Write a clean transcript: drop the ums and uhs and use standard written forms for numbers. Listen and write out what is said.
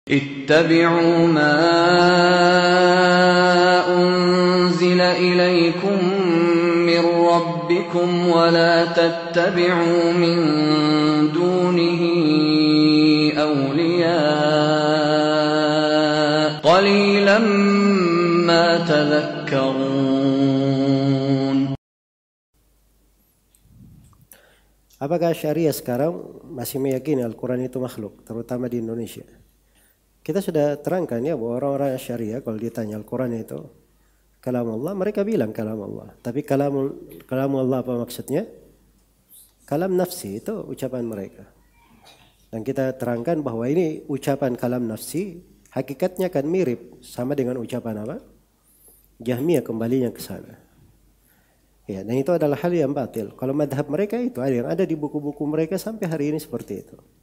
اتبعوا ما أنزل إليكم من ربكم ولا تتبعوا من دونه أولياء قليلا ما تذكرون. Apakah Syariah sekarang masih meyakini Al-Quran itu makhluk, terutama di Indonesia? Kita sudah terangkan ya bahwa orang-orang Syariah kalau ditanya Al-Quran itu kalam Allah, mereka bilang kalam Allah. Tapi kalam Allah apa maksudnya? Kalam nafsi, itu ucapan mereka. Dan kita terangkan bahwa ini ucapan kalam nafsi, hakikatnya kan mirip sama dengan ucapan apa? Jahmiyah, kembalinya ke sana. Ya, dan itu adalah hal yang batil. Kalau madhab mereka itu ada yang ada di buku-buku mereka sampai hari ini seperti itu.